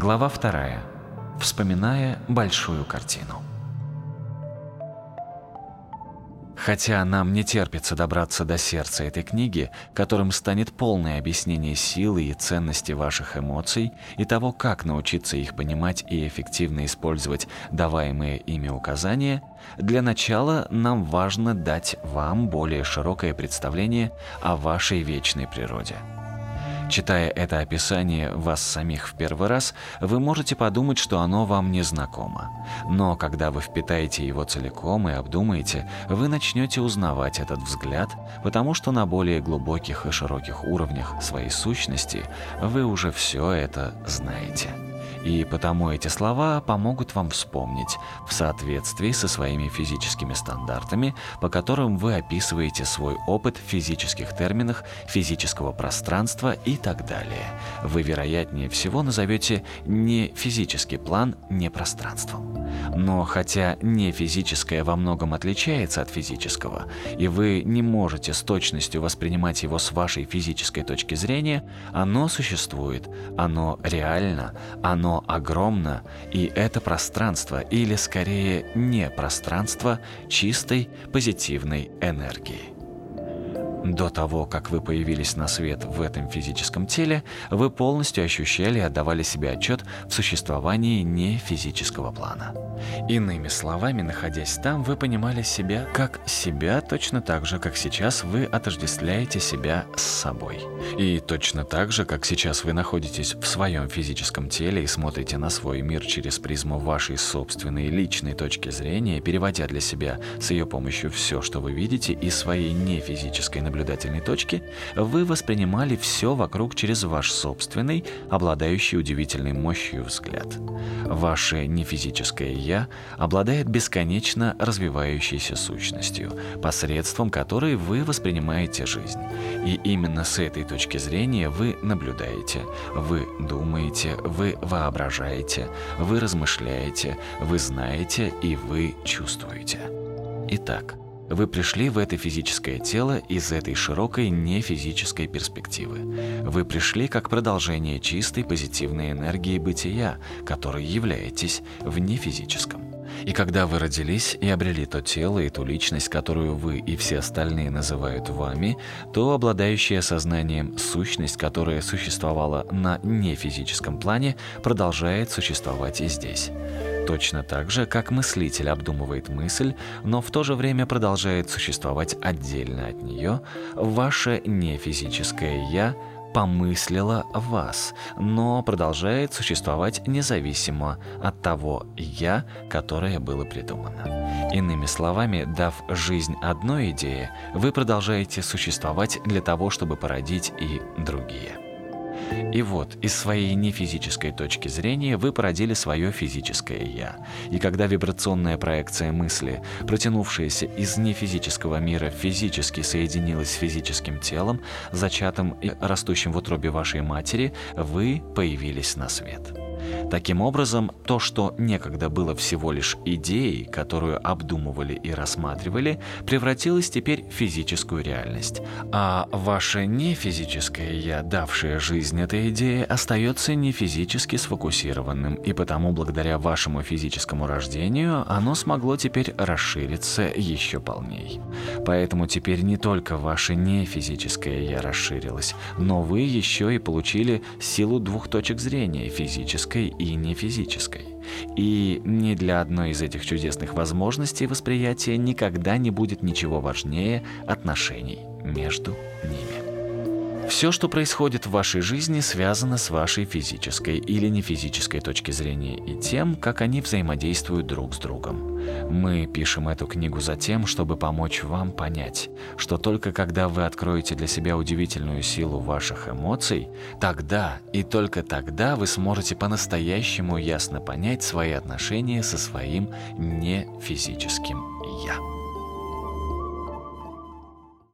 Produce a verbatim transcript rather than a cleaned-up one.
Глава вторая. Вспоминая большую картину. Хотя нам не терпится добраться до сердца этой книги, которым станет полное объяснение силы и ценности ваших эмоций и того, как научиться их понимать и эффективно использовать даваемые ими указания, для начала нам важно дать вам более широкое представление о вашей вечной природе. Читая это описание вас самих в первый раз, вы можете подумать, что оно вам не знакомо. Но когда вы впитаете его целиком и обдумаете, вы начнете узнавать этот взгляд, потому что на более глубоких и широких уровнях своей сущности вы уже все это знаете. И потому эти слова помогут вам вспомнить в соответствии со своими физическими стандартами, по которым вы описываете свой опыт в физических терминах, физического пространства и так далее. Вы, вероятнее всего, назовете не физический план не пространством. Но хотя не физическое во многом отличается от физического, и вы не можете с точностью воспринимать его с вашей физической точки зрения, оно существует, оно реально, оно огромно, и это пространство, или скорее не пространство, чистой позитивной энергии. До того, как вы появились на свет в этом физическом теле, вы полностью ощущали и отдавали себе отчет в существовании нефизического плана. Иными словами, находясь там, вы понимали себя как себя точно так же, как сейчас вы отождествляете себя с собой. И точно так же, как сейчас вы находитесь в своем физическом теле и смотрите на свой мир через призму вашей собственной личной точки зрения, переводя для себя с ее помощью все, что вы видите, из своей нефизической наблюдательной точки, вы воспринимали все вокруг через ваш собственный, обладающий удивительной мощью взгляд. Ваше нефизическое «я» обладает бесконечно развивающейся сущностью, посредством которой вы воспринимаете жизнь. И именно с этой точки зрения вы наблюдаете, вы думаете, вы воображаете, вы размышляете, вы знаете и вы чувствуете. Итак, вы пришли в это физическое тело из этой широкой нефизической перспективы. Вы пришли как продолжение чистой позитивной энергии бытия, которой являетесь в нефизическом. И когда вы родились и обрели то тело и ту личность, которую вы и все остальные называют вами, то обладающая сознанием сущность, которая существовала на нефизическом плане, продолжает существовать и здесь. Точно так же, как мыслитель обдумывает мысль, но в то же время продолжает существовать отдельно от нее, ваше нефизическое «я» помыслило вас, но продолжает существовать независимо от того «я», которое было придумано. Иными словами, дав жизнь одной идее, вы продолжаете существовать для того, чтобы породить и другие. И вот, из своей нефизической точки зрения вы породили свое физическое «я». И когда вибрационная проекция мысли, протянувшаяся из нефизического мира, физически соединилась с физическим телом, зачатым и растущим в утробе вашей матери, вы появились на свет. Таким образом, то, что некогда было всего лишь идеей, которую обдумывали и рассматривали, превратилось теперь в физическую реальность. А ваше нефизическое «я», давшее жизнь этой идее, остается нефизически сфокусированным, и потому, благодаря вашему физическому рождению, оно смогло теперь расшириться еще полней. Поэтому теперь не только ваше нефизическое «я» расширилось, но вы еще и получили силу двух точек зрения – физической и нефизической. И ни для одной из этих чудесных возможностей восприятия никогда не будет ничего важнее отношений между ними. Все, что происходит в вашей жизни, связано с вашей физической или нефизической точки зрения и тем, как они взаимодействуют друг с другом. Мы пишем эту книгу за тем, чтобы помочь вам понять, что только когда вы откроете для себя удивительную силу ваших эмоций, тогда и только тогда вы сможете по-настоящему ясно понять свои отношения со своим нефизическим «я».